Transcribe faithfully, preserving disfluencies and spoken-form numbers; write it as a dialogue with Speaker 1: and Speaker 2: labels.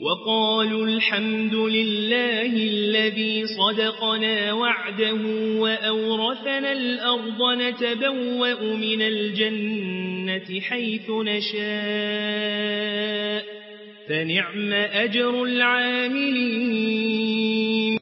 Speaker 1: وقالوا الحمد لله الذي صدقنا وعده وأورثنا الأرض نتبوأ من الجنة حيث نشاء فنعم أجر العاملين.